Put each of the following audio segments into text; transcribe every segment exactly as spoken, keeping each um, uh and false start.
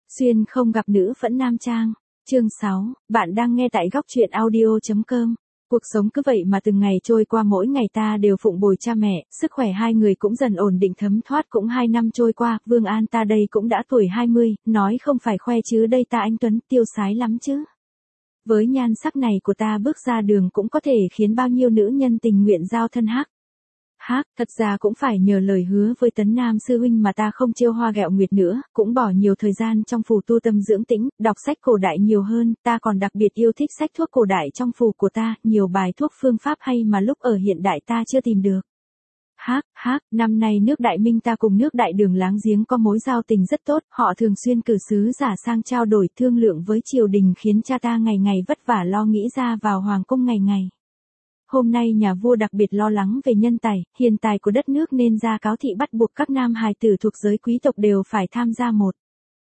Xuyên không gặp nữ phẫn nam trang. Chương sáu, bạn đang nghe tại góc truyện audio.com. Cuộc sống cứ vậy mà từng ngày trôi qua, mỗi ngày ta đều phụng bồi cha mẹ, sức khỏe hai người cũng dần ổn định thấm thoát. Cũng hai năm trôi qua, Vương An ta đây cũng đã tuổi hai mươi, nói không phải khoe chứ đây ta anh tuấn tiêu sái lắm chứ. Với nhan sắc này của ta bước ra đường cũng có thể khiến bao nhiêu nữ nhân tình nguyện giao thân hắc. Hắc, thật ra cũng phải nhờ lời hứa với Tấn Nam sư huynh mà ta không trêu hoa ghẹo nguyệt nữa, cũng bỏ nhiều thời gian trong phù tu tâm dưỡng tĩnh, đọc sách cổ đại nhiều hơn, ta còn đặc biệt yêu thích sách thuốc cổ đại trong phù của ta, nhiều bài thuốc phương pháp hay mà lúc ở hiện đại ta chưa tìm được. Hắc, hắc, năm nay nước Đại Minh ta cùng nước Đại Đường láng giếng có mối giao tình rất tốt, họ thường xuyên cử sứ giả sang trao đổi thương lượng với triều đình, khiến cha ta ngày ngày vất vả lo nghĩ ra vào hoàng cung ngày ngày. Hôm nay nhà vua đặc biệt lo lắng về nhân tài, hiền tài của đất nước nên ra cáo thị bắt buộc các nam hài tử thuộc giới quý tộc đều phải tham gia một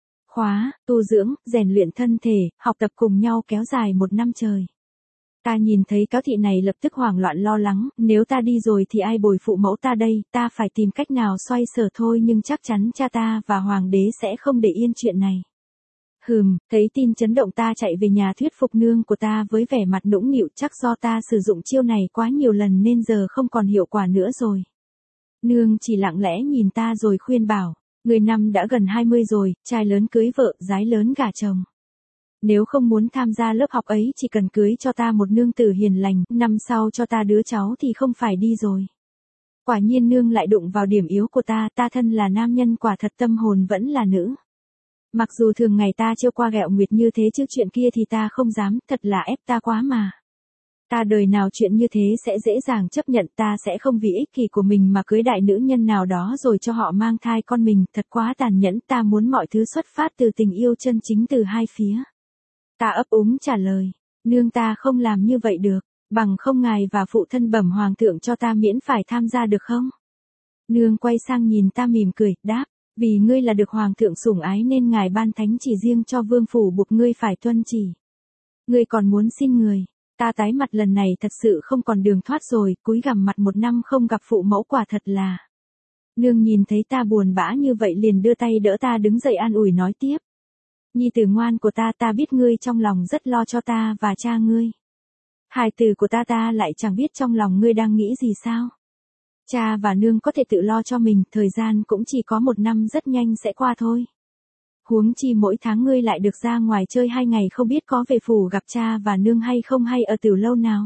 khóa, tu dưỡng, rèn luyện thân thể, học tập cùng nhau kéo dài một năm trời. Ta nhìn thấy cáo thị này lập tức hoảng loạn lo lắng, nếu ta đi rồi thì ai bồi phụ mẫu ta đây, ta phải tìm cách nào xoay sở thôi, nhưng chắc chắn cha ta và hoàng đế sẽ không để yên chuyện này. Hừm, thấy tin chấn động ta chạy về nhà thuyết phục nương của ta với vẻ mặt nũng nịu, chắc do ta sử dụng chiêu này quá nhiều lần nên giờ không còn hiệu quả nữa rồi. Nương chỉ lặng lẽ nhìn ta rồi khuyên bảo, người năm đã gần hai mươi rồi, trai lớn cưới vợ, gái lớn gả chồng. Nếu không muốn tham gia lớp học ấy chỉ cần cưới cho ta một nương tử hiền lành, năm sau cho ta đứa cháu thì không phải đi rồi. Quả nhiên nương lại đụng vào điểm yếu của ta, ta thân là nam nhân quả thật tâm hồn vẫn là nữ. Mặc dù thường ngày ta trêu qua ghẹo nguyệt như thế chứ chuyện kia thì ta không dám, thật là ép ta quá mà. Ta đời nào chuyện như thế sẽ dễ dàng chấp nhận, ta sẽ không vì ích kỷ của mình mà cưới đại nữ nhân nào đó rồi cho họ mang thai con mình, thật quá tàn nhẫn, ta muốn mọi thứ xuất phát từ tình yêu chân chính từ hai phía. Ta ấp úng trả lời, nương ta không làm như vậy được, bằng không ngài và phụ thân bẩm hoàng thượng cho ta miễn phải tham gia được không? Nương quay sang nhìn ta mỉm cười, đáp. Vì ngươi là được hoàng thượng sủng ái nên ngài ban thánh chỉ riêng cho vương phủ buộc ngươi phải tuân chỉ. Ngươi còn muốn xin người, ta tái mặt lần này thật sự không còn đường thoát rồi, cúi gằm mặt một năm không gặp phụ mẫu quả thật là. Nương nhìn thấy ta buồn bã như vậy liền đưa tay đỡ ta đứng dậy an ủi nói tiếp. Nhi tử ngoan của ta, ta biết ngươi trong lòng rất lo cho ta và cha ngươi. Hài tử của ta ta lại chẳng biết trong lòng ngươi đang nghĩ gì sao. Cha và nương có thể tự lo cho mình, thời gian cũng chỉ có một năm rất nhanh sẽ qua thôi. Huống chi mỗi tháng ngươi lại được ra ngoài chơi hai ngày, không biết có về phủ gặp cha và nương hay không, hay ở tiểu lâu nào.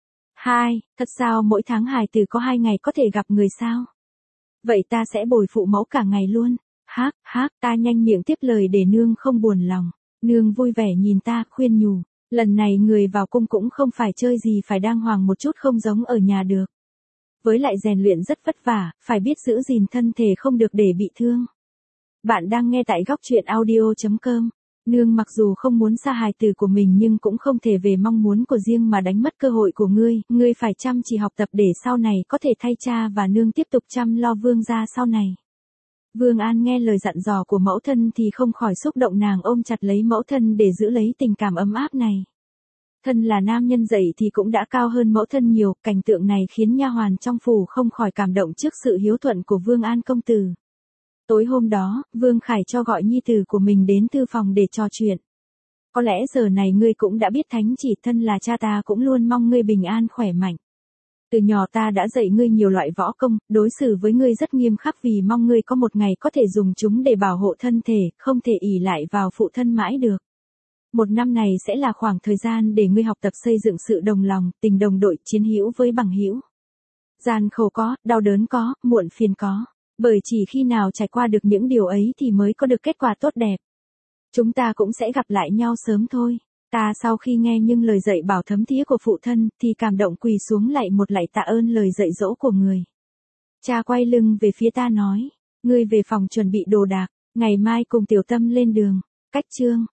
Hai, thật sao mỗi tháng hài tử có hai ngày có thể gặp người sao? Vậy ta sẽ bồi phụ mẫu cả ngày luôn. Hác, hác, ta nhanh miệng tiếp lời để nương không buồn lòng. Nương vui vẻ nhìn ta, khuyên nhủ. Lần này người vào cung cũng không phải chơi gì, phải đàng hoàng một chút, không giống ở nhà được. Với lại rèn luyện rất vất vả, phải biết giữ gìn thân thể không được để bị thương. Bạn đang nghe tại góc truyện audio.com. Nương mặc dù không muốn xa hài tử của mình nhưng cũng không thể về mong muốn của riêng mà đánh mất cơ hội của ngươi, ngươi phải chăm chỉ học tập để sau này có thể thay cha và nương tiếp tục chăm lo vương gia sau này. Vương An nghe lời dặn dò của mẫu thân thì không khỏi xúc động, nàng ôm chặt lấy mẫu thân để giữ lấy tình cảm ấm áp này. Thân là nam nhân dậy thì cũng đã cao hơn mẫu thân nhiều, cảnh tượng này khiến nha hoàn trong phủ không khỏi cảm động trước sự hiếu thuận của Vương An công tử. Tối hôm đó, Vương Khải cho gọi nhi tử của mình đến thư phòng để trò chuyện. Có lẽ giờ này ngươi cũng đã biết thánh chỉ, thân là cha ta cũng luôn mong ngươi bình an khỏe mạnh. Từ nhỏ ta đã dạy ngươi nhiều loại võ công, đối xử với ngươi rất nghiêm khắc vì mong ngươi có một ngày có thể dùng chúng để bảo hộ thân thể, không thể ỷ lại vào phụ thân mãi được. Một năm này sẽ là khoảng thời gian để ngươi học tập xây dựng sự đồng lòng, tình đồng đội, chiến hữu với bằng hữu. Gian khổ có, đau đớn có, muộn phiền có. Bởi chỉ khi nào trải qua được những điều ấy thì mới có được kết quả tốt đẹp. Chúng ta cũng sẽ gặp lại nhau sớm thôi. Ta sau khi nghe những lời dạy bảo thấm thía của phụ thân thì cảm động quỳ xuống lạy một lạy tạ ơn lời dạy dỗ của người. Cha quay lưng về phía ta nói, ngươi về phòng chuẩn bị đồ đạc, ngày mai cùng tiểu tâm lên đường. Cách chương.